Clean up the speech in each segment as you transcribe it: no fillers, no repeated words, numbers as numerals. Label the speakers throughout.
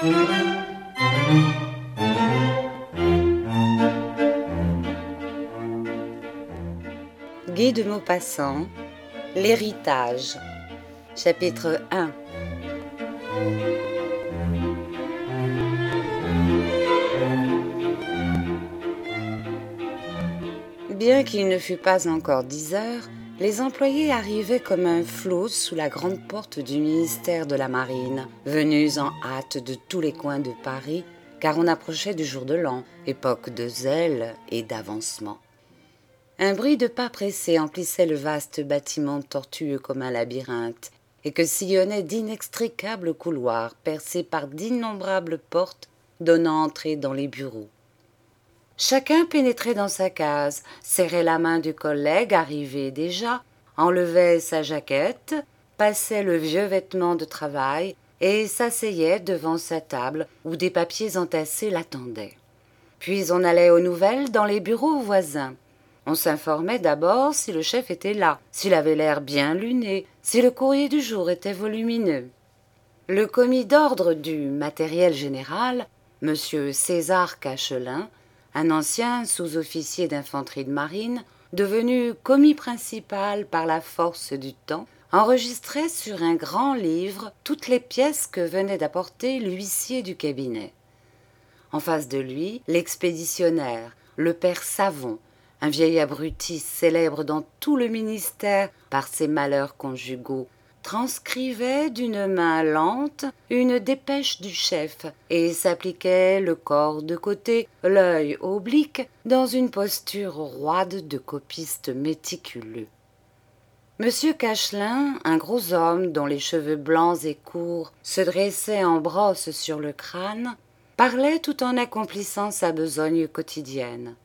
Speaker 1: Guy de Maupassant, L'héritage, chapitre 1. Bien qu'il ne fût pas encore 10 heures, les employés arrivaient comme un flot sous la grande porte du ministère de la Marine, venus en hâte de tous les coins de Paris, car on approchait du jour de l'an, époque de zèle et d'avancement. Un bruit de pas pressés emplissait le vaste bâtiment tortueux comme un labyrinthe, et que sillonnaient d'inextricables couloirs percés par d'innombrables portes donnant entrée dans les bureaux. Chacun pénétrait dans sa case, serrait la main du collègue arrivé déjà, enlevait sa jaquette, passait le vieux vêtement de travail et s'asseyait devant sa table où des papiers entassés l'attendaient. Puis on allait aux nouvelles dans les bureaux voisins. On s'informait d'abord si le chef était là, s'il avait l'air bien luné, si le courrier du jour était volumineux. Le commis d'ordre du matériel général, M. César Cachelin, un ancien sous-officier d'infanterie de marine, devenu commis principal par la force du temps, enregistrait sur un grand livre toutes les pièces que venait d'apporter l'huissier du cabinet. En face de lui, l'expéditionnaire, le père Savon, un vieil abruti célèbre dans tout le ministère par ses malheurs conjugaux, transcrivait d'une main lente une dépêche du chef et s'appliquait le corps de côté, l'œil oblique, dans une posture roide de copiste méticuleux. Monsieur Cachelin, un gros homme dont les cheveux blancs et courts se dressaient en brosse sur le crâne, parlait tout en accomplissant sa besogne quotidienne.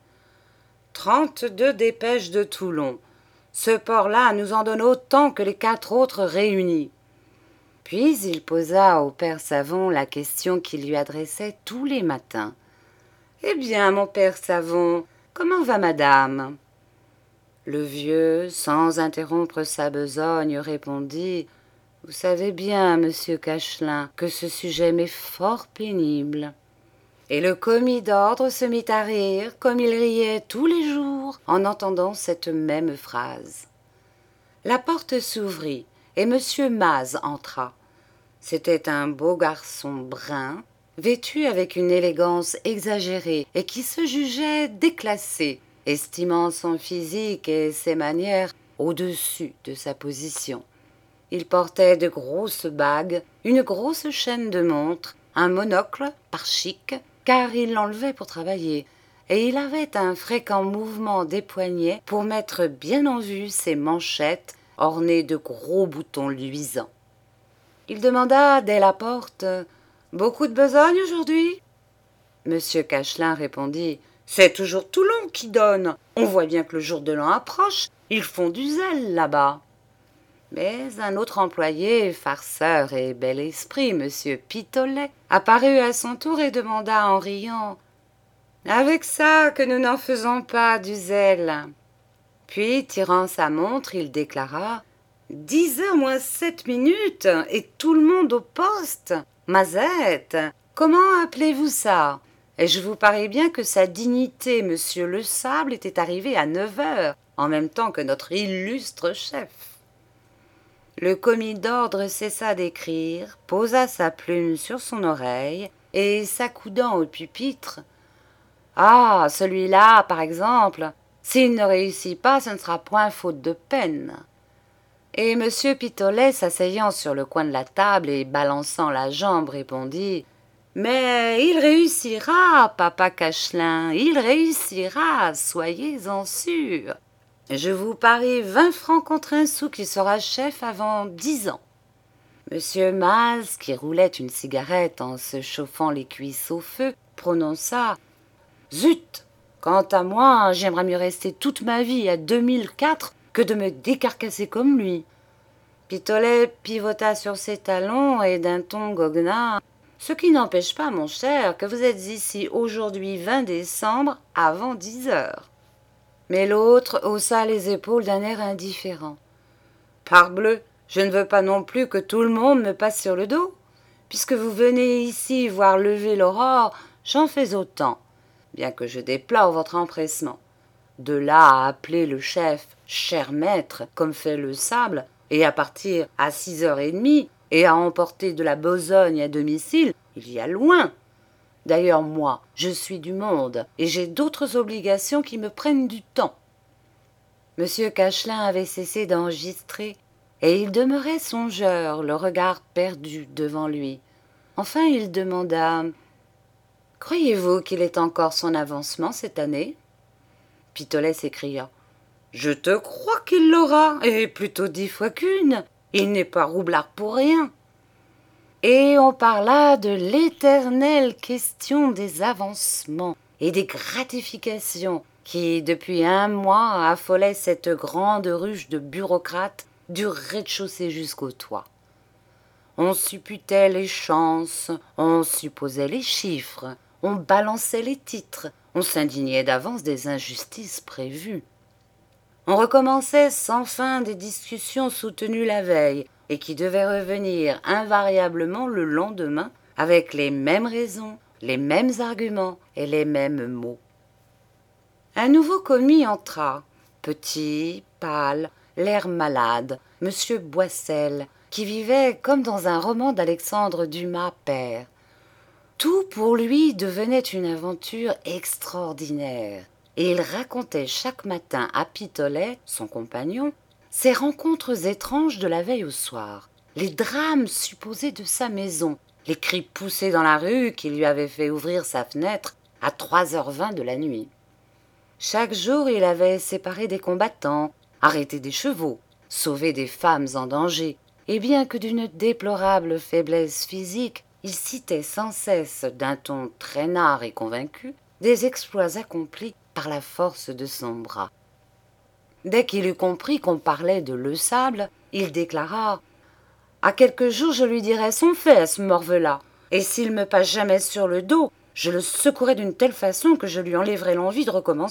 Speaker 1: 32 dépêches de Toulon. Ce port-là nous en donne autant que les 4 autres réunis. Puis il posa au père Savon la question qu'il lui adressait tous les matins. « Eh bien, mon père Savon, comment va madame ?» Le vieux, sans interrompre sa besogne, répondit « Vous savez bien, monsieur Cachelin, que ce sujet m'est fort pénible. » Et le commis d'ordre se mit à rire, comme il riait tous les jours, en entendant cette même phrase. La porte s'ouvrit, et monsieur Maz entra. C'était un beau garçon brun, vêtu avec une élégance exagérée, et qui se jugeait déclassé, estimant son physique et ses manières au-dessus de sa position. Il portait de grosses bagues, une grosse chaîne de montre, un monocle par chic, car il l'enlevait pour travailler, et il avait un fréquent mouvement des poignets pour mettre bien en vue ses manchettes ornées de gros boutons luisants. Il demanda dès la porte « Beaucoup de besogne aujourd'hui ?» Monsieur Cachelin répondit « C'est toujours Toulon qui donne. On voit bien que le jour de l'an approche. Ils font du zèle là-bas. » Mais un autre employé, farceur et bel esprit, monsieur Pitolet, apparut à son tour et demanda en riant « Avec ça que nous n'en faisons pas du zèle. » Puis, tirant sa montre, il déclara « 10h moins 7 minutes et tout le monde au poste. Mazette, comment appelez-vous ça? Et je vous parie bien que sa dignité, monsieur Le Sable, était arrivé à 9h, en même temps que notre illustre chef. » Le commis d'ordre cessa d'écrire, posa sa plume sur son oreille et, s'accoudant au pupitre, « Ah, celui-là, par exemple, s'il ne réussit pas, ce ne sera point faute de peine. » Et M. Pitolet, s'asseyant sur le coin de la table et balançant la jambe, répondit « Mais il réussira, papa Cachelin, il réussira, soyez-en sûr. Je vous parie 20 francs contre un sou qu'il sera chef avant 10 ans. » Monsieur Maz, qui roulait une cigarette en se chauffant les cuisses au feu, prononça « Zut! Quant à moi, j'aimerais mieux rester toute ma vie à 2004 que de me décarcasser comme lui. » Pitolet pivota sur ses talons et d'un ton goguenard « Ce qui n'empêche pas, mon cher, que vous êtes ici aujourd'hui 20 décembre avant 10h. » Mais l'autre haussa les épaules d'un air indifférent. « Parbleu, je ne veux pas non plus que tout le monde me passe sur le dos. Puisque vous venez ici voir lever l'aurore, j'en fais autant, bien que je déplore votre empressement. De là à appeler le chef « cher maître » comme fait le sable, et à partir à 6h30, et à emporter de la besogne à domicile, il y a loin. D'ailleurs, moi, je suis du monde, et j'ai d'autres obligations qui me prennent du temps. Monsieur Cachelin avait cessé d'enregistrer, et il demeurait songeur, le regard perdu devant lui. Enfin, il demanda « Croyez-vous qu'il ait encore son avancement cette année ?» Pitolet s'écria « Je te crois qu'il l'aura, et plutôt 10 fois qu'une. Il n'est pas roublard pour rien. » Et on parla de l'éternelle question des avancements et des gratifications qui, depuis 1 mois, affolaient cette grande ruche de bureaucrates du rez-de-chaussée jusqu'au toit. On supputait les chances, on supposait les chiffres, on balançait les titres, on s'indignait d'avance des injustices prévues. On recommençait sans fin des discussions soutenues la veille et qui devaient revenir invariablement le lendemain avec les mêmes raisons, les mêmes arguments et les mêmes mots. Un nouveau commis entra, petit, pâle, l'air malade, monsieur Boissel, qui vivait comme dans un roman d'Alexandre Dumas père. Tout pour lui devenait une aventure extraordinaire, et il racontait chaque matin à Pitolet, son compagnon, ses rencontres étranges de la veille au soir, les drames supposés de sa maison, les cris poussés dans la rue qui lui avaient fait ouvrir sa fenêtre à 3h20 de la nuit. Chaque jour, il avait séparé des combattants, arrêté des chevaux, sauvé des femmes en danger, et bien que d'une déplorable faiblesse physique, il citait sans cesse, d'un ton traînard et convaincu, des exploits accomplis par la force de son bras. Dès qu'il eut compris qu'on parlait de Le Sable, il déclara « À quelques jours, je lui dirai son fait à ce morve-là, et s'il me passe jamais sur le dos, je le secouerai d'une telle façon que je lui enlèverai l'envie de recommencer. »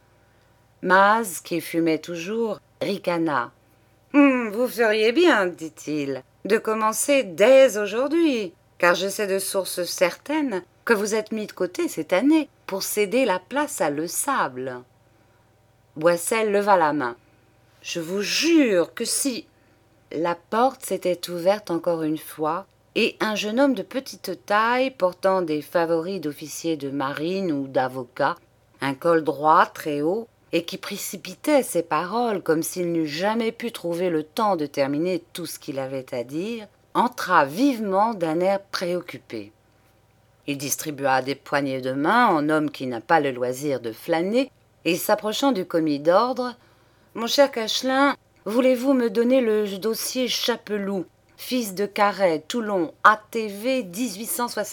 Speaker 1: Maz, qui fumait toujours, ricana. « Vous feriez bien, dit-il, de commencer dès aujourd'hui, car je sais de sources certaines que vous êtes mis de côté cette année pour céder la place à Le Sable. » Boissel leva la main. « Je vous jure que si... » La porte s'était ouverte encore une fois, et un jeune homme de petite taille, portant des favoris d'officier de marine ou d'avocat, un col droit très haut, et qui précipitait ses paroles comme s'il n'eût jamais pu trouver le temps de terminer tout ce qu'il avait à dire, entra vivement d'un air préoccupé. Il distribua des poignées de main en homme qui n'a pas le loisir de flâner, et s'approchant du commis d'ordre, « Mon cher Cachelin, voulez-vous me donner le dossier Chapeloud, fils de Carret, Toulon, ATV 1875 ?»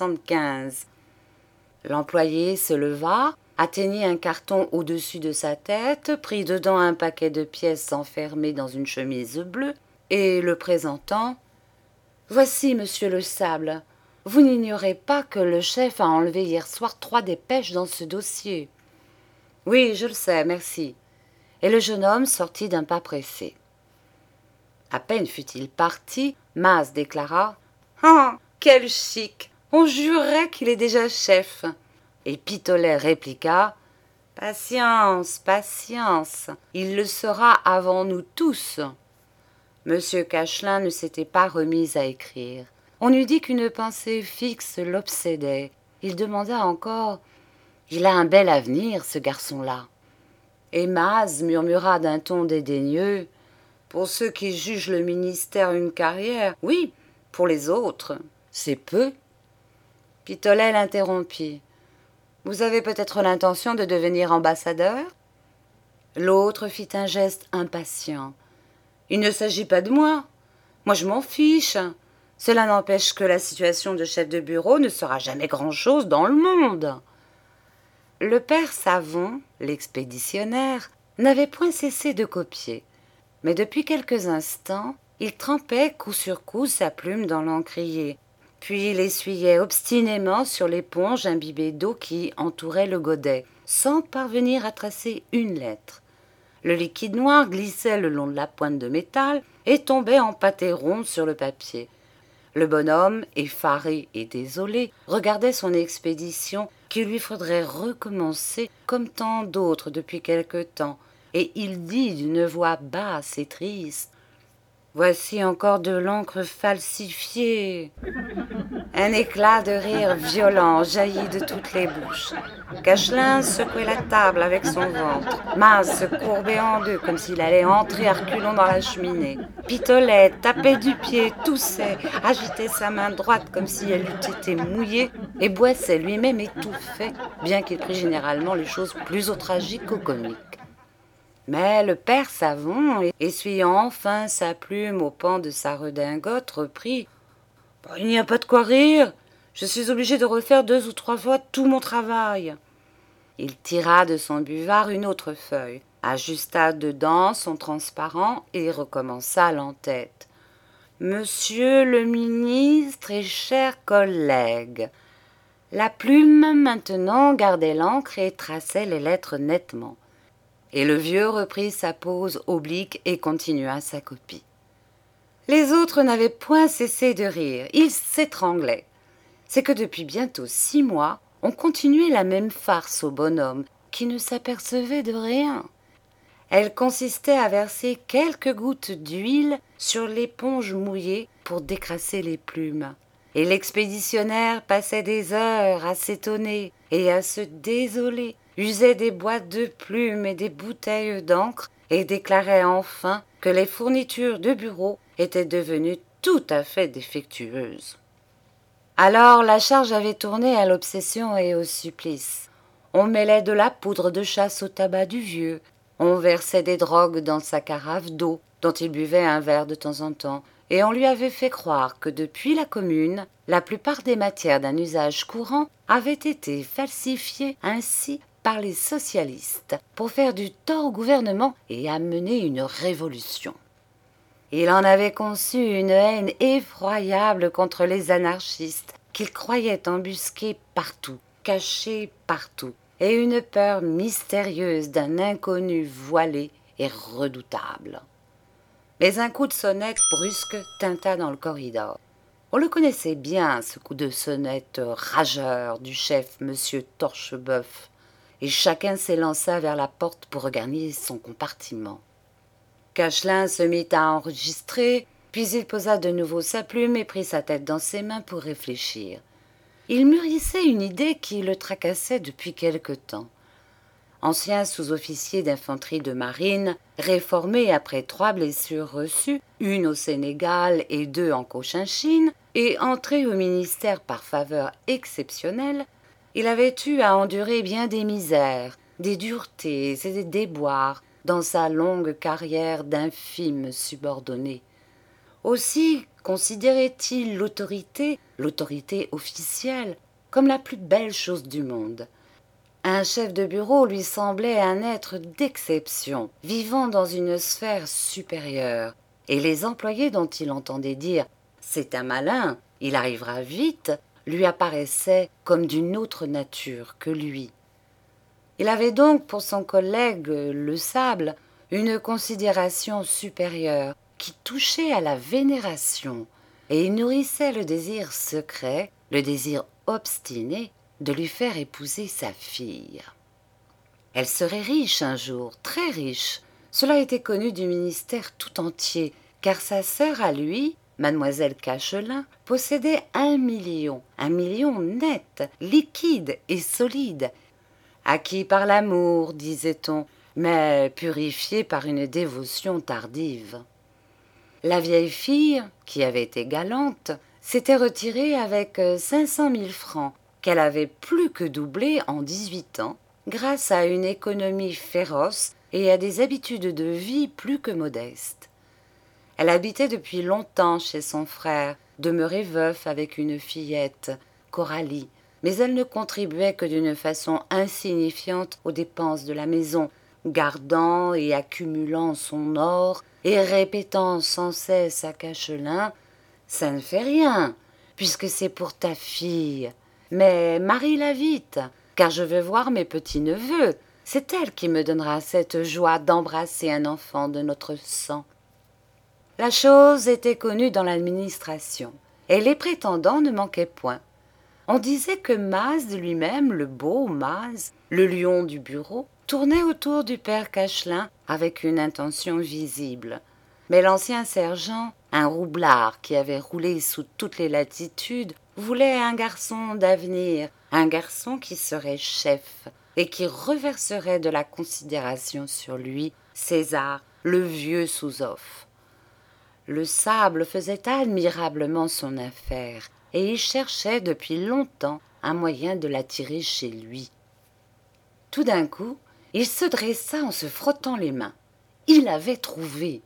Speaker 1: L'employé se leva, atteignit un carton au-dessus de sa tête, prit dedans un paquet de pièces enfermées dans une chemise bleue, et le présentant, « Voici, monsieur Le Sable. Vous n'ignorez pas que le chef a enlevé hier soir 3 dépêches dans ce dossier. »« Oui, je le sais, merci. » Et le jeune homme sortit d'un pas pressé. À peine fut-il parti, Maz déclara « Ah, quel chic! On jurerait qu'il est déjà chef. » Et Pitolet répliqua « Patience, patience, il le sera avant nous tous. » Monsieur Cachelin ne s'était pas remis à écrire. On eût dit qu'une pensée fixe l'obsédait. Il demanda encore « Il a un bel avenir, ce garçon-là. » Et Maz murmura d'un ton dédaigneux « Pour ceux qui jugent le ministère une carrière, oui, pour les autres, c'est peu. » Pitolet l'interrompit. « Vous avez peut-être l'intention de devenir ambassadeur ?» L'autre fit un geste impatient. « Il ne s'agit pas de moi. Moi, je m'en fiche. Cela n'empêche que la situation de chef de bureau ne sera jamais grand-chose dans le monde. » Le père Savon, l'expéditionnaire, n'avait point cessé de copier, mais depuis quelques instants, il trempait coup sur coup sa plume dans l'encrier, puis il essuyait obstinément sur l'éponge imbibée d'eau qui entourait le godet, sans parvenir à tracer une lettre. Le liquide noir glissait le long de la pointe de métal et tombait en pâté rond sur le papier. Le bonhomme, effaré et désolé, regardait son expédition qu'il lui faudrait recommencer comme tant d'autres depuis quelque temps, et il dit d'une voix basse et triste: « Voici encore de l'encre falsifiée. » Un éclat de rire violent jaillit de toutes les bouches. Cachelin secouait la table avec son ventre. Mas se courbait en deux comme s'il allait entrer à reculons dans la cheminée. Pitolet tapait du pied, toussait, agitait sa main droite comme si elle eût été mouillée, et Boisset lui-même étouffait, bien qu'il prît généralement les choses plus au tragique qu'au comique. Mais le père Savon, essuyant enfin sa plume au pan de sa redingote, reprit: « Il n'y a pas de quoi rire. Je suis obligé de refaire 2 ou 3 fois tout mon travail. » Il tira de son buvard une autre feuille, ajusta dedans son transparent et recommença l'entête. « Monsieur le ministre et chers collègues. » La plume maintenant gardait l'encre et traçait les lettres nettement. Et le vieux reprit sa pose oblique et continua sa copie. Les autres n'avaient point cessé de rire, ils s'étranglaient. C'est que depuis bientôt 6 mois, on continuait la même farce au bonhomme, qui ne s'apercevait de rien. Elle consistait à verser quelques gouttes d'huile sur l'éponge mouillée pour décrasser les plumes. Et l'expéditionnaire passait des heures à s'étonner et à se désoler, usait des boîtes de plumes et des bouteilles d'encre, et déclarait enfin que les fournitures de bureau étaient devenues tout à fait défectueuses. Alors la charge avait tourné à l'obsession et au supplice. On mêlait de la poudre de chasse au tabac du vieux, on versait des drogues dans sa carafe d'eau, dont il buvait un verre de temps en temps, et on lui avait fait croire que depuis la Commune, la plupart des matières d'un usage courant avaient été falsifiées ainsi par les socialistes pour faire du tort au gouvernement et amener une révolution. Il en avait conçu une haine effroyable contre les anarchistes qu'il croyait embusqués partout, cachés partout, et une peur mystérieuse d'un inconnu voilé et redoutable. Mais un coup de sonnette brusque tinta dans le corridor. On le connaissait bien, ce coup de sonnette rageur du chef Monsieur Torcheboeuf, et chacun s'élança vers la porte pour regagner son compartiment. Cachelin se mit à enregistrer, puis il posa de nouveau sa plume et prit sa tête dans ses mains pour réfléchir. Il mûrissait une idée qui le tracassait depuis quelque temps. Ancien sous-officier d'infanterie de marine, réformé après 3 blessures reçues, une au Sénégal et 2 en Cochinchine, et entré au ministère par faveur exceptionnelle, il avait eu à endurer bien des misères, des duretés et des déboires dans sa longue carrière d'infime subordonné. Aussi considérait-il l'autorité officielle, comme la plus belle chose du monde. Un chef de bureau lui semblait un être d'exception, vivant dans une sphère supérieure, et les employés dont il entendait dire « c'est un malin, il arrivera vite », lui apparaissaient comme d'une autre nature que lui. Il avait donc pour son collègue le sable une considération supérieure qui touchait à la vénération, et il nourrissait le désir secret, le désir obstiné de lui faire épouser sa fille. Elle serait riche un jour, très riche. Cela était connu du ministère tout entier, car sa sœur à lui, mademoiselle Cachelin, possédait 1 million net, liquide et solide, acquis par l'amour, disait-on, mais purifié par une dévotion tardive. La vieille fille, qui avait été galante, s'était retirée avec 500 000 francs, qu'elle avait plus que doublé en 18 ans, grâce à une économie féroce et à des habitudes de vie plus que modestes. Elle habitait depuis longtemps chez son frère, demeuré veuf avec une fillette, Coralie, mais elle ne contribuait que d'une façon insignifiante aux dépenses de la maison, gardant et accumulant son or et répétant sans cesse à Cachelin « Ça ne fait rien, puisque c'est pour ta fille. Mais marie-la vite, car je veux voir mes petits-neveux. C'est elle qui me donnera cette joie d'embrasser un enfant de notre sang. » La chose était connue dans l'administration. et les prétendants ne manquaient point. On disait que Maz lui-même, le beau Maz, le lion du bureau, tournait autour du père Cachelin avec une intention visible. Mais l'ancien sergent, un roublard qui avait roulé sous toutes les latitudes, voulait un garçon d'avenir, un garçon qui serait chef et qui reverserait de la considération sur lui, César, le vieux sous-off. Le sable faisait admirablement son affaire, et il cherchait depuis longtemps un moyen de l'attirer chez lui. Tout d'un coup, il se dressa en se frottant les mains. Il avait trouvé.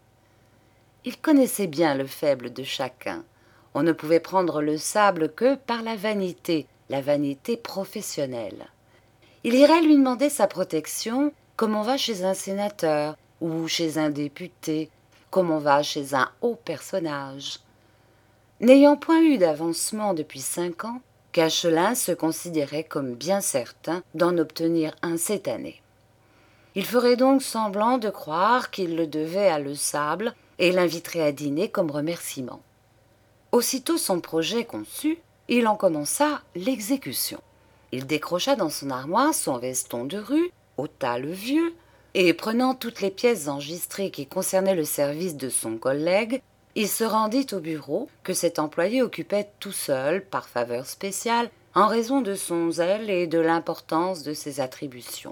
Speaker 1: Il connaissait bien le faible de chacun. On ne pouvait prendre le sable que par la vanité professionnelle. Il irait lui demander sa protection comme on va chez un sénateur ou chez un député, comme on va chez un haut personnage. N'ayant point eu d'avancement depuis 5 ans, Cachelin se considérait comme bien certain d'en obtenir un cette année. Il ferait donc semblant de croire qu'il le devait à Le Sable et l'inviterait à dîner comme remerciement. Aussitôt son projet conçu, il en commença l'exécution. Il décrocha dans son armoire son veston de rue, ôta le vieux, et prenant toutes les pièces enregistrées qui concernaient le service de son collègue, il se rendit au bureau que cet employé occupait tout seul, par faveur spéciale, en raison de son zèle et de l'importance de ses attributions.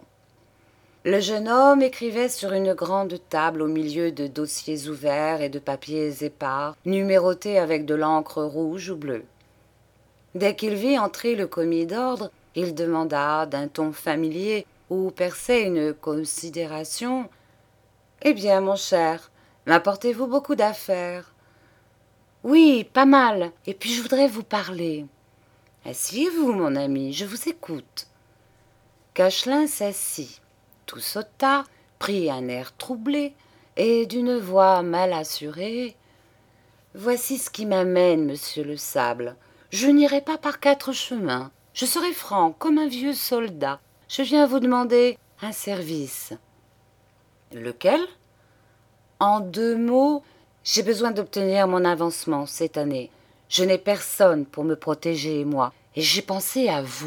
Speaker 1: Le jeune homme écrivait sur une grande table au milieu de dossiers ouverts et de papiers épars, numérotés avec de l'encre rouge ou bleue. Dès qu'il vit entrer le commis d'ordre, il demanda d'un ton familier où perçait une considération « Eh bien, mon cher, m'apportez-vous beaucoup d'affaires ?»« Oui, pas mal, et puis je voudrais vous parler. »« Asseyez-vous, mon ami, je vous écoute. » Cachelin s'assit, tout sauta, prit un air troublé, et d'une voix mal assurée « Voici ce qui m'amène, monsieur Le Sable. Je n'irai pas par 4 chemins. Je serai franc, comme un vieux soldat. Je viens vous demander un service. »« Lequel ? » ?»« En 2 mots, j'ai besoin d'obtenir mon avancement cette année. Je n'ai personne pour me protéger, moi, et j'ai pensé à vous. »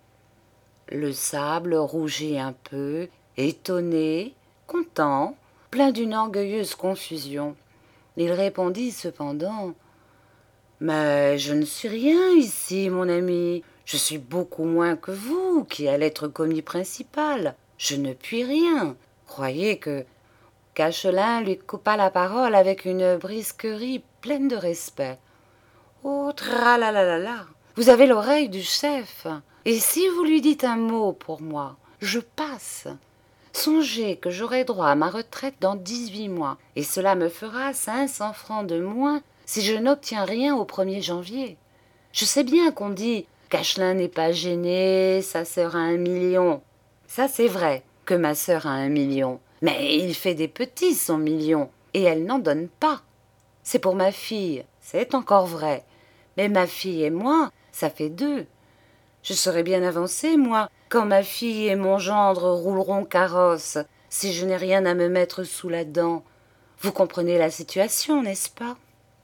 Speaker 1: Le Sable rougit un peu, étonné, content, plein d'une orgueilleuse confusion. Il répondit cependant « Mais je ne suis rien ici, mon ami. Je suis beaucoup moins que vous, qui allez être commis principal. Je ne puis rien. Croyez que... » Cachelin lui coupa la parole avec une brisquerie pleine de respect. « Oh, tralalala, vous avez l'oreille du chef. Et si vous lui dites un mot pour moi, je passe. Songez que j'aurai droit à ma retraite dans 18 mois, et cela me fera 500 francs de moins si je n'obtiens rien au 1er janvier. Je sais bien qu'on dit « Cachelin n'est pas gêné, sa sœur a 1 million. » Ça, c'est vrai que ma sœur a 1 million. Mais il fait des petits, son million, et elle n'en donne pas. C'est pour ma fille, c'est encore vrai. Mais ma fille et moi, ça fait 2. Je serai bien avancée, moi, quand ma fille et mon gendre rouleront carrosse, si je n'ai rien à me mettre sous la dent. Vous comprenez la situation, n'est-ce pas ?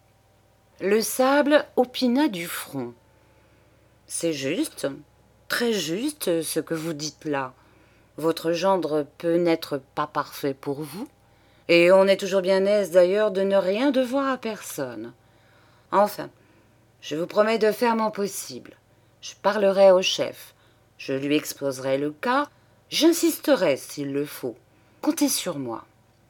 Speaker 1: Le Sable opina du front. C'est juste, très juste, ce que vous dites là. Votre gendre peut n'être pas parfait pour vous, et on est toujours bien aise d'ailleurs de ne rien devoir à personne. Enfin, je vous promets de faire mon possible. Je parlerai au chef, je lui exposerai le cas, j'insisterai s'il le faut. Comptez sur moi.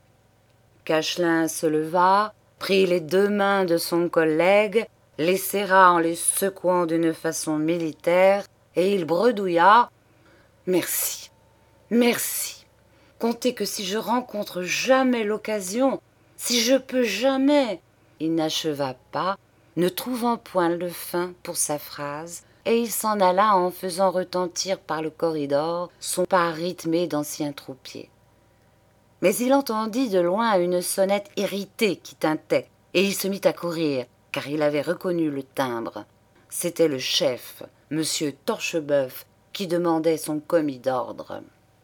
Speaker 1: Cachelin se leva, prit les 2 mains de son collègue, les serra en les secouant d'une façon militaire, et il bredouilla « Merci. Merci. Comptez que si je rencontre jamais l'occasion, si je peux jamais... » Il n'acheva pas, ne trouvant point le fin pour sa phrase, et il s'en alla en faisant retentir par le corridor son pas rythmé d'ancien troupier. Mais il entendit de loin une sonnette irritée qui tintait, et il se mit à courir, car il avait reconnu le timbre. C'était le chef, monsieur Torcheboeuf, qui demandait son commis d'ordre.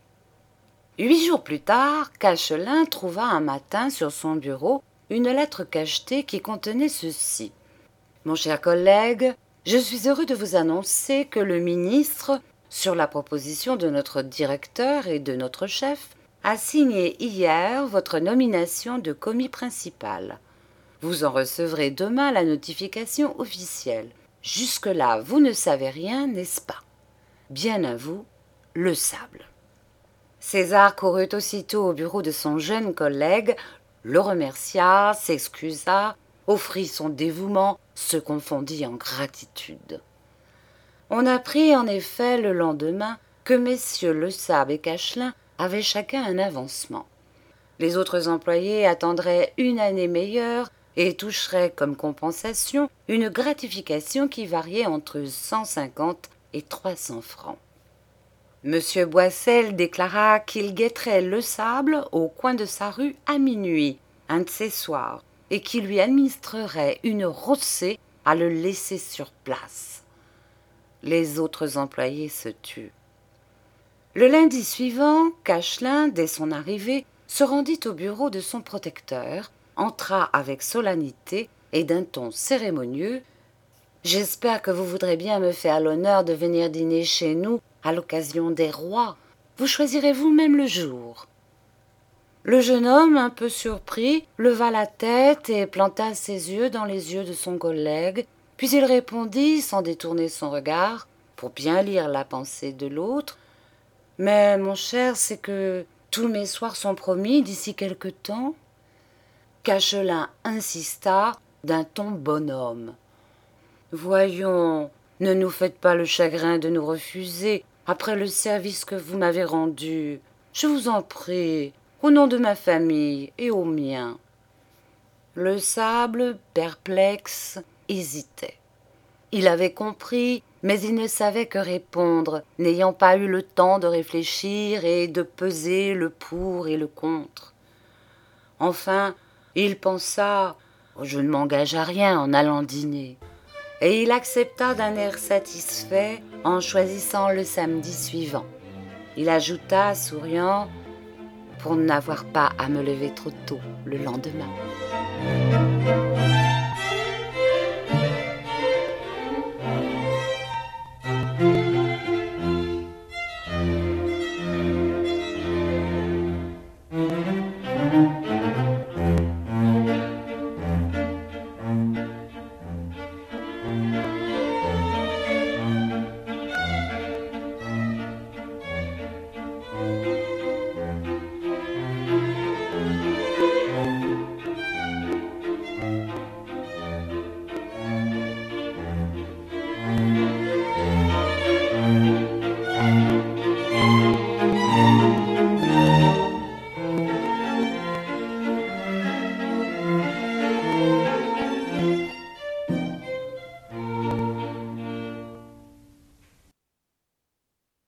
Speaker 1: 8 jours plus tard, Cachelin trouva un matin sur son bureau une lettre cachetée qui contenait ceci. Mon cher collègue, je suis heureux de vous annoncer que le ministre, sur la proposition de notre directeur et de notre chef, a signé hier votre nomination de commis principal. Vous en recevrez demain la notification officielle. Jusque-là, vous ne savez rien, n'est-ce pas? Bien à vous, Le Sable. César courut aussitôt au bureau de son jeune collègue, le remercia, s'excusa, offrit son dévouement, se confondit en gratitude. On apprit en effet le lendemain que messieurs Le Sable et Cachelin avaient chacun un avancement. Les autres employés attendraient une année meilleure et toucheraient comme compensation une gratification qui variait entre 150 et 300 francs. Monsieur Boissel déclara qu'il guetterait Le Sable au coin de sa rue à minuit, un de ces soirs, et qu'il lui administrerait une rossée à le laisser sur place. Les autres employés se turent. Le lundi suivant, Cachelin, dès son arrivée, se rendit au bureau de son protecteur, entra avec solennité et d'un ton cérémonieux. « J'espère que vous voudrez bien me faire l'honneur de venir dîner chez nous à l'occasion des rois. Vous choisirez vous-même le jour. » Le jeune homme, un peu surpris, leva la tête et planta ses yeux dans les yeux de son collègue, puis il répondit, sans détourner son regard, pour bien lire la pensée de l'autre. « Mais, mon cher, c'est que tous mes soirs sont promis d'ici quelque temps. » Cachelin insista d'un ton bonhomme. « Voyons, ne nous faites pas le chagrin de nous refuser après le service que vous m'avez rendu. Je vous en prie, au nom de ma famille et au mien. » Le Sable, perplexe, hésitait. Il avait compris, mais il ne savait que répondre, n'ayant pas eu le temps de réfléchir et de peser le pour et le contre. Enfin, il pensa « Je ne m'engage à rien en allant dîner », et il accepta d'un air satisfait en choisissant le samedi suivant. Il ajouta, souriant, « pour n'avoir pas à me lever trop tôt le lendemain. »